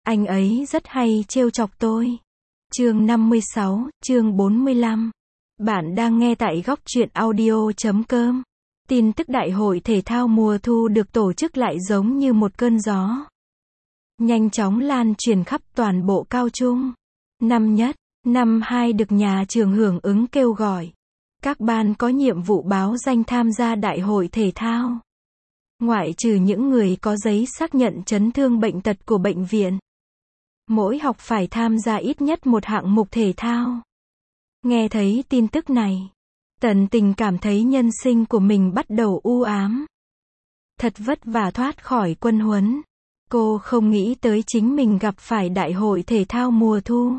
Anh ấy rất hay trêu chọc tôi. Chương 56, chương 45. Bạn đang nghe tại góc truyện audio.com. Tin tức đại hội thể thao mùa thu được tổ chức lại giống như một cơn gió. Nhanh chóng lan truyền khắp toàn bộ cao trung. Năm nhất, năm hai được nhà trường hưởng ứng kêu gọi. Các ban có nhiệm vụ báo danh tham gia đại hội thể thao. Ngoại trừ những người có giấy xác nhận chấn thương bệnh tật của bệnh viện. Mỗi học phải tham gia ít nhất một hạng mục thể thao. Nghe thấy tin tức này, Tần Tình cảm thấy nhân sinh của mình bắt đầu u ám. Thật vất vả thoát khỏi quân huấn. Cô không nghĩ tới chính mình gặp phải đại hội thể thao mùa thu.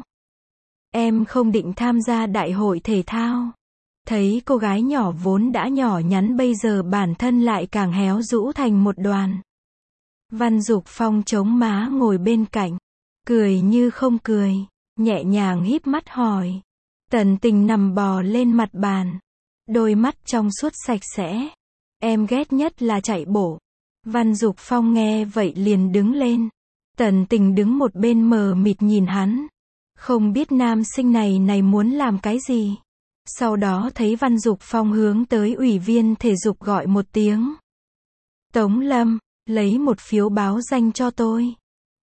Em không định tham gia đại hội thể thao. Thấy cô gái nhỏ vốn đã nhỏ nhắn bây giờ bản thân lại càng héo rũ thành một đoàn. Văn Dục Phong chống má ngồi bên cạnh. Cười như không cười, nhẹ nhàng híp mắt hỏi. Tần Tình nằm bò lên mặt bàn. Đôi mắt trong suốt sạch sẽ. Em ghét nhất là chạy bộ. Văn Dục Phong nghe vậy liền đứng lên. Tần Tình đứng một bên mờ mịt nhìn hắn. Không biết nam sinh này muốn làm cái gì. Sau đó thấy Văn Dục Phong hướng tới ủy viên thể dục gọi một tiếng. Tống Lâm, lấy một phiếu báo danh cho tôi.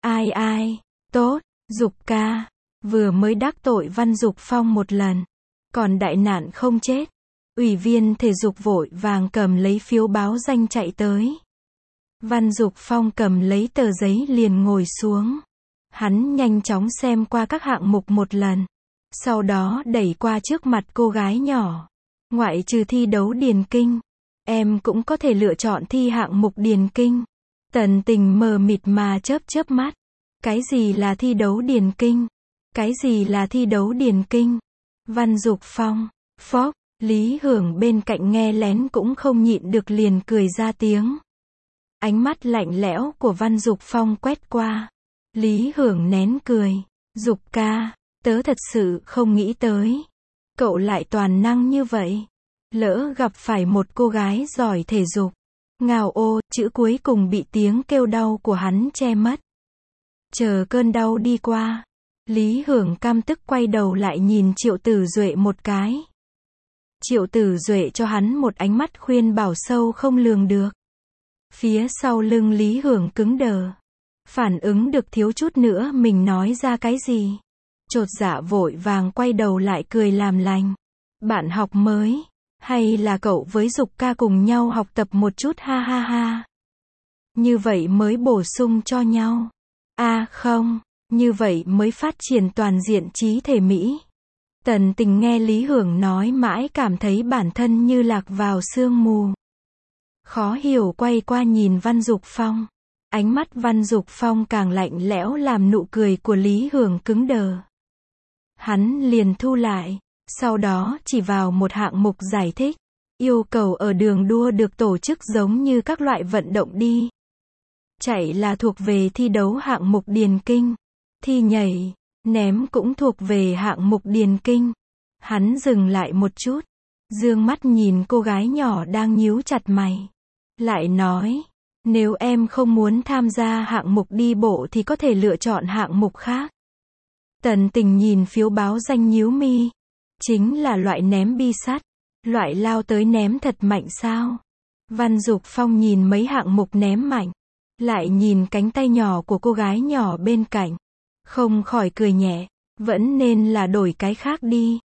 Ai, tốt, Dục ca. Vừa mới đắc tội Văn Dục Phong một lần. Còn đại nạn không chết. Ủy viên thể dục vội vàng cầm lấy phiếu báo danh chạy tới. Văn Dục Phong cầm lấy tờ giấy liền ngồi xuống. Hắn nhanh chóng xem qua các hạng mục một lần. Sau đó đẩy qua trước mặt cô gái nhỏ. Ngoại trừ thi đấu điền kinh, em cũng có thể lựa chọn thi hạng mục điền kinh. Tần Tình mờ mịt mà chớp mắt. Cái gì là thi đấu điền kinh? Cái gì là thi đấu điền kinh? Văn Dục Phong, phốc, Lý Hưởng bên cạnh nghe lén cũng không nhịn được liền cười ra tiếng. Ánh mắt lạnh lẽo của Văn Dục Phong quét qua. Lý Hưởng nén cười. Dục ca, tớ thật sự không nghĩ tới. Cậu lại toàn năng như vậy. Lỡ gặp phải một cô gái giỏi thể dục. Ngào ô, chữ cuối cùng bị tiếng kêu đau của hắn che mất. Chờ cơn đau đi qua. Lý Hưởng căm tức quay đầu lại nhìn Triệu Tử Duệ một cái. Triệu Tử Duệ cho hắn một ánh mắt khuyên bảo sâu không lường được. Phía sau lưng Lý Hưởng cứng đờ. Phản ứng được thiếu chút nữa mình nói ra cái gì. Chột dạ vội vàng quay đầu lại cười làm lành. Bạn học mới. Hay là cậu với Dục ca cùng nhau học tập một chút ha ha ha. Như vậy mới bổ sung cho nhau. À không, như vậy mới phát triển toàn diện trí thể Mỹ. Tần Tình nghe Lý Hưởng nói mãi cảm thấy bản thân như lạc vào sương mù. Khó hiểu quay qua nhìn Văn Dục Phong. Ánh mắt Văn Dục Phong càng lạnh lẽo làm nụ cười của Lý Hưởng cứng đờ. Hắn liền thu lại, sau đó chỉ vào một hạng mục giải thích. Yêu cầu ở đường đua được tổ chức giống như các loại vận động đi. Chạy là thuộc về thi đấu hạng mục điền kinh. Thi nhảy, ném cũng thuộc về hạng mục điền kinh. Hắn dừng lại một chút. Dương mắt nhìn cô gái nhỏ đang nhíu chặt mày. Lại nói, nếu em không muốn tham gia hạng mục đi bộ thì có thể lựa chọn hạng mục khác. Tần Tình nhìn phiếu báo danh nhíu mi. Chính là loại ném bi sắt. Loại lao tới ném thật mạnh sao? Văn Dục Phong nhìn mấy hạng mục ném mạnh. Lại nhìn cánh tay nhỏ của cô gái nhỏ bên cạnh. Không khỏi cười nhẹ. Vẫn nên là đổi cái khác đi.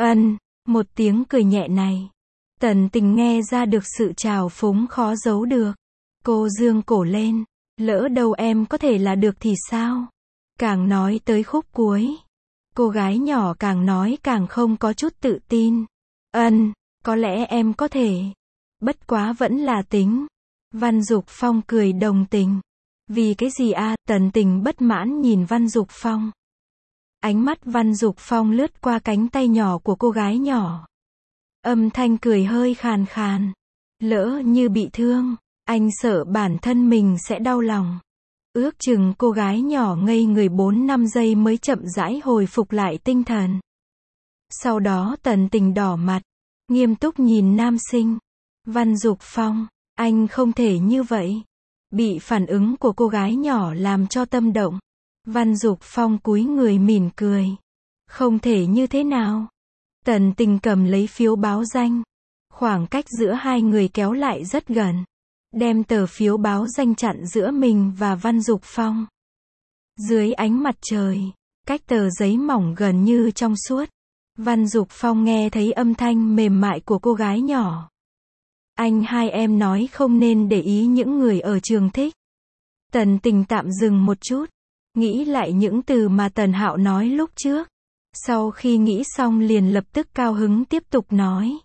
Một tiếng cười nhẹ này. Tần Tình nghe ra được sự trào phúng khó giấu được. Cô dương cổ lên. Lỡ đâu em có thể là được thì sao? Càng nói tới khúc cuối. Cô gái nhỏ càng nói càng không có chút tự tin. Có lẽ em có thể. Bất quá vẫn là tính. Văn Dục Phong cười đồng tình. Vì cái gì a? Tần Tình bất mãn nhìn Văn Dục Phong. Ánh mắt Văn Dục Phong lướt qua cánh tay nhỏ của cô gái nhỏ. Âm thanh cười hơi khàn khàn. Lỡ như bị thương, anh sợ bản thân mình sẽ đau lòng. Ước chừng cô gái nhỏ ngây người 4-5 giây mới chậm rãi hồi phục lại tinh thần. Sau đó Tần Tình đỏ mặt, nghiêm túc nhìn nam sinh. Văn Dục Phong, anh không thể như vậy. Bị phản ứng của cô gái nhỏ làm cho tâm động. Văn Dục Phong cúi người mỉm cười. Không thể như thế nào. Tần Tình cầm lấy phiếu báo danh. Khoảng cách giữa hai người kéo lại rất gần. Đem tờ phiếu báo danh chặn giữa mình và Văn Dục Phong. Dưới ánh mặt trời, cách tờ giấy mỏng gần như trong suốt. Văn Dục Phong nghe thấy âm thanh mềm mại của cô gái nhỏ. Anh hai em nói không nên để ý những người ở trường thích. Tần Tình tạm dừng một chút. Nghĩ lại những từ mà Tần Hạo nói lúc trước. Sau khi nghĩ xong liền lập tức cao hứng tiếp tục nói.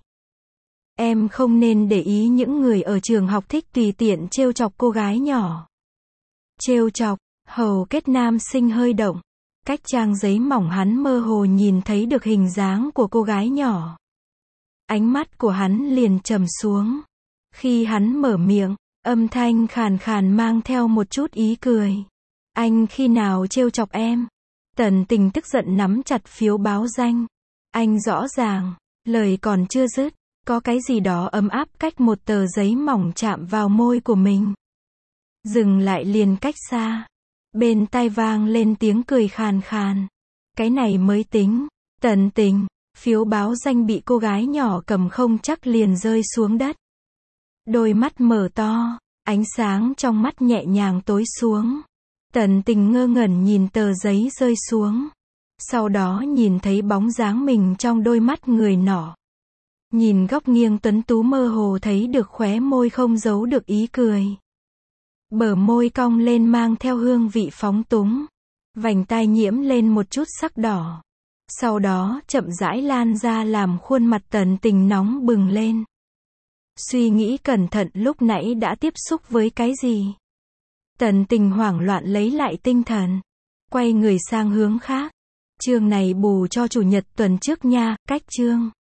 Em không nên để ý những người ở trường học thích tùy tiện trêu chọc cô gái nhỏ. Trêu chọc, hầu kết nam sinh hơi động. Cách trang giấy mỏng hắn mơ hồ nhìn thấy được hình dáng của cô gái nhỏ. Ánh mắt của hắn liền trầm xuống. Khi hắn mở miệng, âm thanh khàn khàn mang theo một chút ý cười. Anh khi nào trêu chọc em? Tần Tình tức giận nắm chặt phiếu báo danh. Anh rõ ràng, lời còn chưa dứt, có cái gì đó ấm áp cách một tờ giấy mỏng chạm vào môi của mình. Dừng lại liền cách xa. Bên tai vang lên tiếng cười khàn khàn. Cái này mới tính. Tần Tình, phiếu báo danh bị cô gái nhỏ cầm không chắc liền rơi xuống đất. Đôi mắt mở to, ánh sáng trong mắt nhẹ nhàng tối xuống. Tần Tình ngơ ngẩn nhìn tờ giấy rơi xuống. Sau đó nhìn thấy bóng dáng mình trong đôi mắt người nọ. Nhìn góc nghiêng tuấn tú mơ hồ thấy được khóe môi không giấu được ý cười. Bờ môi cong lên mang theo hương vị phóng túng. Vành tai nhiễm lên một chút sắc đỏ. Sau đó chậm rãi lan ra làm khuôn mặt Tần Tình nóng bừng lên. Suy nghĩ cẩn thận lúc nãy đã tiếp xúc với cái gì. Tần Tình hoảng loạn lấy lại tinh thần. Quay người sang hướng khác. Chương này bù cho chủ nhật tuần trước nha, cách chương.